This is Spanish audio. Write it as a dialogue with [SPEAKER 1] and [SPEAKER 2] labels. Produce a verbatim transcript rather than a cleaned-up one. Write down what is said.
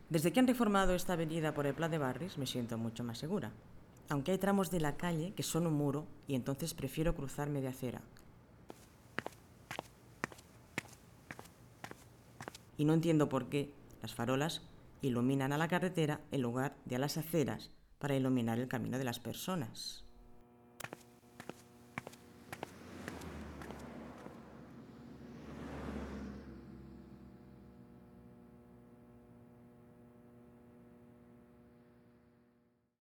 [SPEAKER 1] Desde que han reformado esta avenida por el Pla de Barris me siento mucho más segura, aunque hay tramos de la calle que son un muro y entonces prefiero cruzar media acera. Y no entiendo por qué las farolas iluminan a la carretera en lugar de a las aceras para iluminar el camino de las personas.